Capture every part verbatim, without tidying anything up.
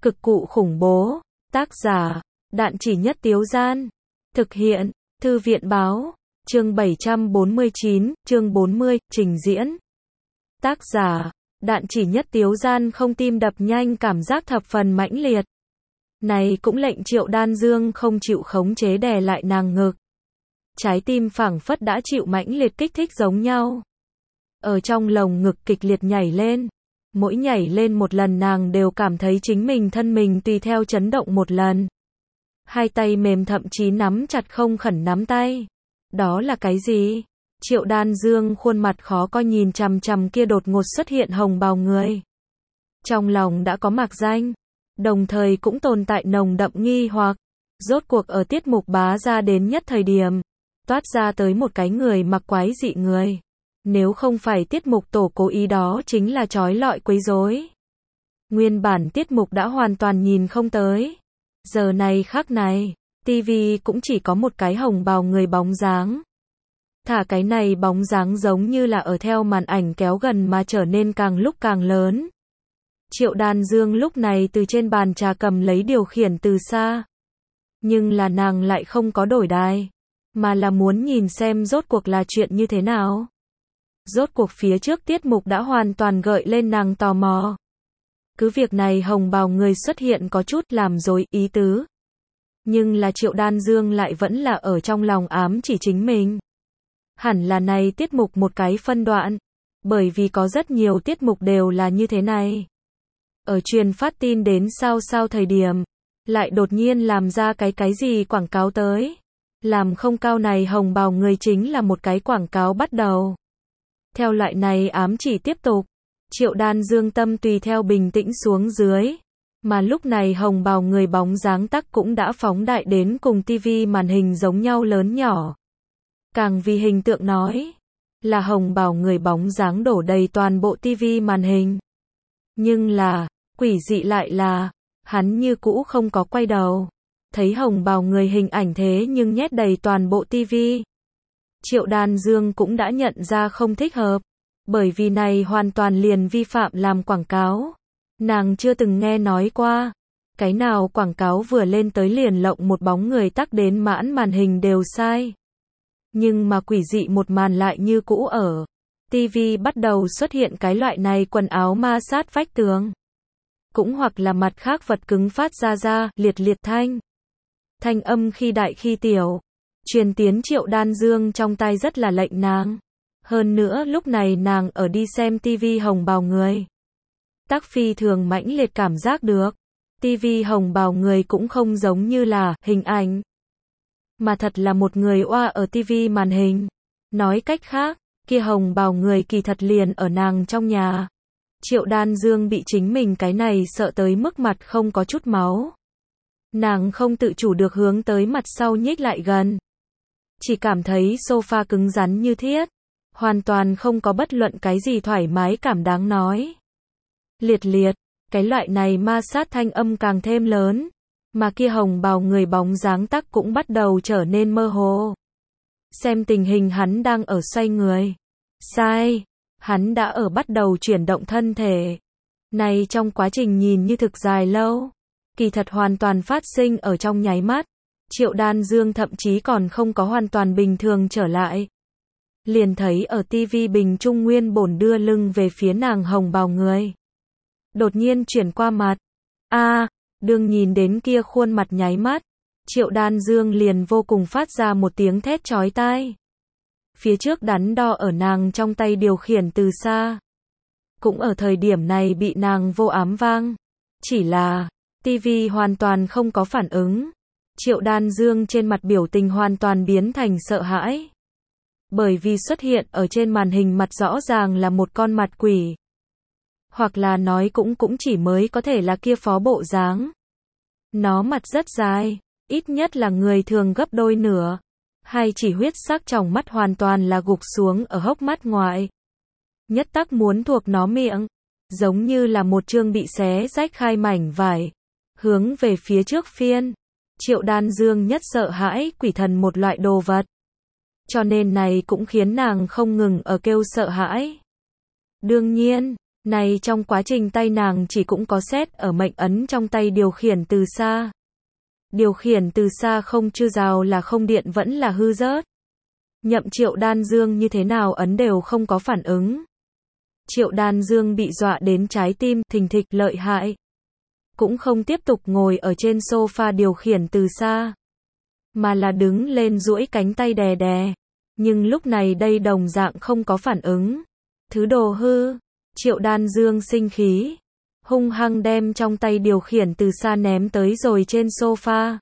Cực cụ khủng bố. Tác giả, Đạn Chỉ Nhất Tiếu Gian. Thực hiện, Thư viện Báo. Chương bảy trăm bốn mươi chín, chương bốn mươi, trình diễn. Tác giả, Đạn Chỉ Nhất Tiếu Gian. Không, tim đập nhanh, cảm giác thập phần mãnh liệt. Này cũng lệnh Triệu Đan Dương không chịu khống chế đè lại nàng ngực. Trái tim phảng phất đã chịu mãnh liệt kích thích giống nhau. Ở trong lồng ngực kịch liệt nhảy lên. Mỗi nhảy lên một lần nàng đều cảm thấy chính mình thân mình tùy theo chấn động một lần. Hai tay mềm thậm chí nắm chặt không khẩn nắm tay. Đó là cái gì? Triệu Đan Dương khuôn mặt khó coi nhìn chằm chằm kia đột ngột xuất hiện hồng bào người. Trong lòng đã có mạc danh, đồng thời cũng tồn tại nồng đậm nghi hoặc. Rốt cuộc ở tiết mục bá ra đến nhất thời điểm, toát ra tới một cái người mặc quái dị người. Nếu không phải tiết mục tổ cố ý, đó chính là trói lọi quấy rối. Nguyên bản tiết mục đã hoàn toàn nhìn không tới. Giờ này khắc này, tivi cũng chỉ có một cái hồng bào người bóng dáng. Thả cái này bóng dáng giống như là ở theo màn ảnh kéo gần mà trở nên càng lúc càng lớn. Triệu Đan Dương lúc này từ trên bàn trà cầm lấy điều khiển từ xa. Nhưng là nàng lại không có đổi đài, mà là muốn nhìn xem rốt cuộc là chuyện như thế nào. Rốt cuộc phía trước tiết mục đã hoàn toàn gợi lên nàng tò mò. Cứ việc này hồng bào người xuất hiện có chút làm dối ý tứ. Nhưng là Triệu Đan Dương lại vẫn là ở trong lòng ám chỉ chính mình. Hẳn là này tiết mục một cái phân đoạn. Bởi vì có rất nhiều tiết mục đều là như thế này. Ở truyền phát tin đến sao sao thời điểm, lại đột nhiên làm ra cái cái gì quảng cáo tới. Làm không cao này hồng bào người chính là một cái quảng cáo bắt đầu. Theo loại này ám chỉ tiếp tục, Triệu Đan Dương tâm tùy theo bình tĩnh xuống dưới. Mà lúc này hồng bào người bóng dáng tắc cũng đã phóng đại đến cùng tivi màn hình giống nhau lớn nhỏ. Càng vì hình tượng nói, là hồng bào người bóng dáng đổ đầy toàn bộ tivi màn hình. Nhưng là, quỷ dị lại là, hắn như cũ không có quay đầu. Thấy hồng bào người hình ảnh thế nhưng nhét đầy toàn bộ tivi. Triệu Đan Dương cũng đã nhận ra không thích hợp, bởi vì này hoàn toàn liền vi phạm làm quảng cáo. Nàng chưa từng nghe nói qua, cái nào quảng cáo vừa lên tới liền lộng một bóng người tắc đến mãn màn hình đều sai. Nhưng mà quỷ dị một màn lại như cũ ở. tivi bắt đầu xuất hiện cái loại này quần áo ma sát vách tường. Cũng hoặc là mặt khác vật cứng phát ra ra, liệt liệt thanh. Thanh âm khi đại khi tiểu. Truyền tiến Triệu Đan Dương trong tay rất là lệnh nàng. Hơn nữa lúc này nàng ở đi xem tivi hồng bào người. Tác phi thường mãnh liệt cảm giác được. tivi hồng bào người cũng không giống như là hình ảnh. Mà thật là một người oa ở tivi màn hình. Nói cách khác, kia hồng bào người kỳ thật liền ở nàng trong nhà. Triệu Đan Dương bị chính mình cái này sợ tới mức mặt không có chút máu. Nàng không tự chủ được hướng tới mặt sau nhích lại gần. Chỉ cảm thấy sofa cứng rắn như thiết. Hoàn toàn không có bất luận cái gì thoải mái cảm đáng nói. Liệt liệt, cái loại này ma sát thanh âm càng thêm lớn. Mà kia hồng bào người bóng dáng tắc cũng bắt đầu trở nên mơ hồ. Xem tình hình hắn đang ở xoay người. Sai, hắn đã ở bắt đầu chuyển động thân thể. Này trong quá trình nhìn như thực dài lâu. Kỳ thật hoàn toàn phát sinh ở trong nháy mắt. Triệu Đan Dương thậm chí còn không có hoàn toàn bình thường trở lại. Liền thấy ở tivi bình trung nguyên bổn đưa lưng về phía nàng hồng bào người. Đột nhiên chuyển qua mặt. a à, đương nhìn đến kia khuôn mặt nháy mắt. Triệu Đan Dương liền vô cùng phát ra một tiếng thét chói tai. Phía trước đắn đo ở nàng trong tay điều khiển từ xa. Cũng ở thời điểm này bị nàng vô ám vang. Chỉ là, tivi hoàn toàn không có phản ứng. Triệu Đan Dương trên mặt biểu tình hoàn toàn biến thành sợ hãi. Bởi vì xuất hiện ở trên màn hình mặt rõ ràng là một con mặt quỷ. Hoặc là nói cũng cũng chỉ mới có thể là kia phó bộ dáng. Nó mặt rất dài, ít nhất là người thường gấp đôi nửa. Hay chỉ huyết sắc trong mắt hoàn toàn là gục xuống ở hốc mắt ngoại. Nhất tắc muốn thuộc nó miệng. Giống như là một chương bị xé rách khai mảnh vải. Hướng về phía trước phiên. Triệu Đan Dương nhất sợ hãi quỷ thần một loại đồ vật. Cho nên này cũng khiến nàng không ngừng ở kêu sợ hãi. Đương nhiên, Này trong quá trình tay nàng chỉ cũng có set ở mệnh ấn trong tay điều khiển từ xa. Điều khiển từ xa không chư rào là không điện vẫn là hư rớt. Nhậm Triệu Đan Dương như thế nào ấn đều không có phản ứng. Triệu Đan Dương bị dọa đến trái tim thình thịch lợi hại. Cũng không tiếp tục ngồi ở trên sofa điều khiển từ xa. Mà là đứng lên duỗi cánh tay đè đè. Nhưng lúc này đây đồng dạng không có phản ứng. Thứ đồ hư. Triệu Đan Dương sinh khí. Hung hăng đem trong tay điều khiển từ xa ném tới rồi trên sofa.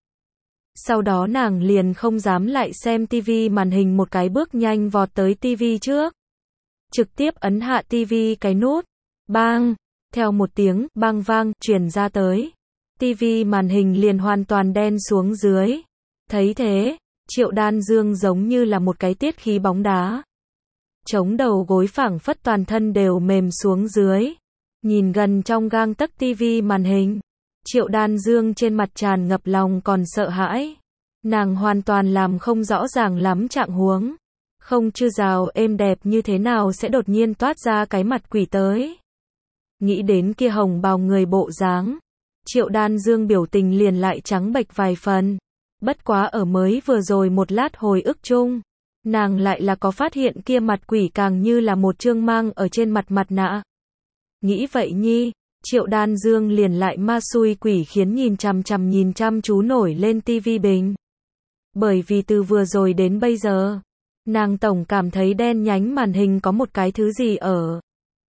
Sau đó nàng liền không dám lại xem tivi màn hình một cái bước nhanh vọt tới tivi trước. Trực tiếp ấn hạ tivi cái nút. Bang. Theo một tiếng bang vang truyền ra tới. Tivi màn hình liền hoàn toàn đen xuống dưới. Thấy thế, Triệu Đan Dương giống như là một cái tiết khí bóng đá. Chống đầu gối phảng phất toàn thân đều mềm xuống dưới. Nhìn gần trong gang tấc tivi màn hình. Triệu Đan Dương trên mặt tràn ngập lòng còn sợ hãi. Nàng hoàn toàn làm không rõ ràng lắm trạng huống. Không chư rào êm đẹp như thế nào sẽ đột nhiên toát ra cái mặt quỷ tới. Nghĩ đến kia hồng bào người bộ dáng. Triệu Đan Dương biểu tình liền lại trắng bệch vài phần. Bất quá ở mới vừa rồi một lát hồi ức chung. Nàng lại là có phát hiện kia mặt quỷ càng như là một chương mang ở trên mặt mặt nạ. Nghĩ vậy nhi, Triệu Đan Dương liền lại ma xui quỷ khiến nhìn chằm chằm nhìn chăm chú nổi lên tivi bình. Bởi vì từ vừa rồi đến bây giờ, nàng tổng cảm thấy đen nhánh màn hình có một cái thứ gì ở.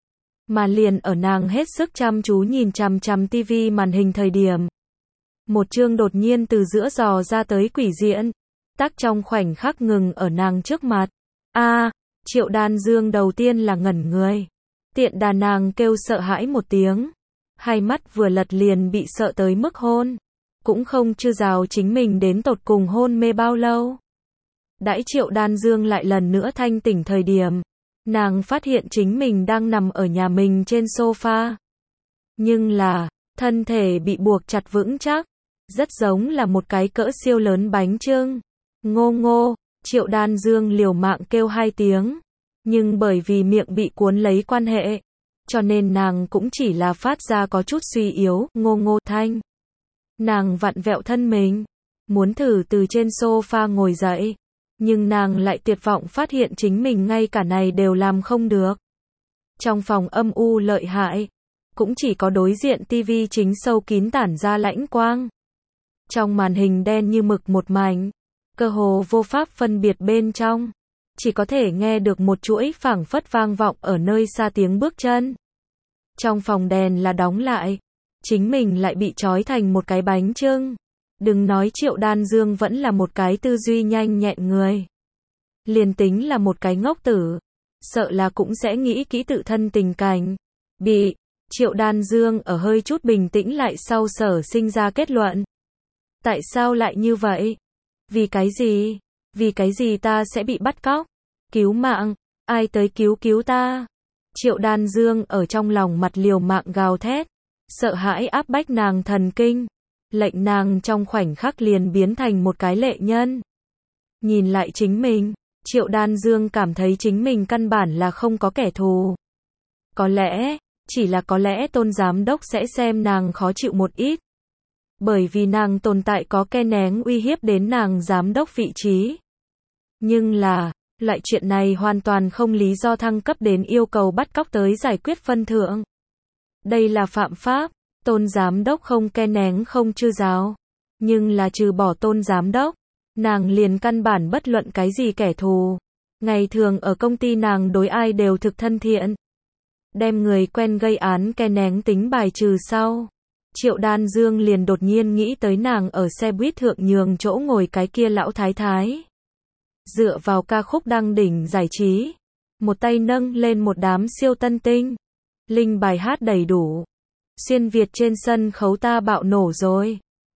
Mà liền ở nàng hết sức chăm chú nhìn chằm chằm tivi màn hình thời điểm. Một chương đột nhiên từ giữa dò ra tới quỷ diện. Tác trong khoảnh khắc ngừng ở nàng trước mặt. A, à, Triệu Đan Dương đầu tiên là ngẩn người. Tiện đà nàng kêu sợ hãi một tiếng. Hai mắt vừa lật liền bị sợ tới mức hôn. Cũng không chư rào chính mình đến tột cùng hôn mê bao lâu. Đãi Triệu Đan Dương lại lần nữa thanh tỉnh thời điểm. Nàng phát hiện chính mình đang nằm ở nhà mình trên sofa. Nhưng là, thân thể bị buộc chặt vững chắc. Rất giống là một cái cỡ siêu lớn bánh chưng. Ngô ngô, Triệu Đan Dương liều mạng kêu hai tiếng. Nhưng bởi vì miệng bị cuốn lấy quan hệ. Cho nên nàng cũng chỉ là phát ra có chút suy yếu, ngô ngô thanh. Nàng vặn vẹo thân mình. Muốn thử từ trên sofa ngồi dậy. Nhưng nàng lại tuyệt vọng phát hiện chính mình ngay cả này đều làm không được. Trong phòng âm u lợi hại. Cũng chỉ có đối diện tivi chính sâu kín tản ra lãnh quang. Trong màn hình đen như mực một mảnh. Cơ hồ vô pháp phân biệt bên trong. Chỉ có thể nghe được một chuỗi phảng phất vang vọng ở nơi xa tiếng bước chân. Trong phòng đèn là đóng lại. Chính mình lại bị trói thành một cái bánh chưng. Đừng nói Triệu Đan Dương vẫn là một cái tư duy nhanh nhẹn người. Liền tính là một cái ngốc tử. Sợ là cũng sẽ nghĩ kỹ tự thân tình cảnh. Bị Triệu Đan Dương ở hơi chút bình tĩnh lại sau sở sinh ra kết luận. Tại sao lại như vậy? Vì cái gì? Vì cái gì ta sẽ bị bắt cóc? Cứu mạng, ai tới cứu cứu ta? Triệu Đan Dương ở trong lòng mặt liều mạng gào thét, sợ hãi áp bách nàng thần kinh, lệnh nàng trong khoảnh khắc liền biến thành một cái lệ nhân. Nhìn lại chính mình, Triệu Đan Dương cảm thấy chính mình căn bản là không có kẻ thù. Có lẽ, chỉ là có lẽ Tôn giám đốc sẽ xem nàng khó chịu một ít. Bởi vì nàng tồn tại có ke nén uy hiếp đến nàng giám đốc vị trí. Nhưng là, loại chuyện này hoàn toàn không lý do thăng cấp đến yêu cầu bắt cóc tới giải quyết phân thượng. Đây là phạm pháp, Tôn giám đốc không ke nén không chư giáo. Nhưng là trừ bỏ Tôn giám đốc, nàng liền căn bản bất luận cái gì kẻ thù. Ngày thường ở công ty nàng đối ai đều thực thân thiện. Đem người quen gây án ke nén tính bài trừ sau. Triệu Đan Dương liền đột nhiên nghĩ tới nàng ở xe buýt thượng nhường chỗ ngồi cái kia lão thái thái. Dựa vào ca khúc đăng đỉnh giải trí. Một tay nâng lên một đám siêu tân tinh. Linh bài hát đầy đủ. Xuyên Việt trên sân khấu ta bạo nổ rồi.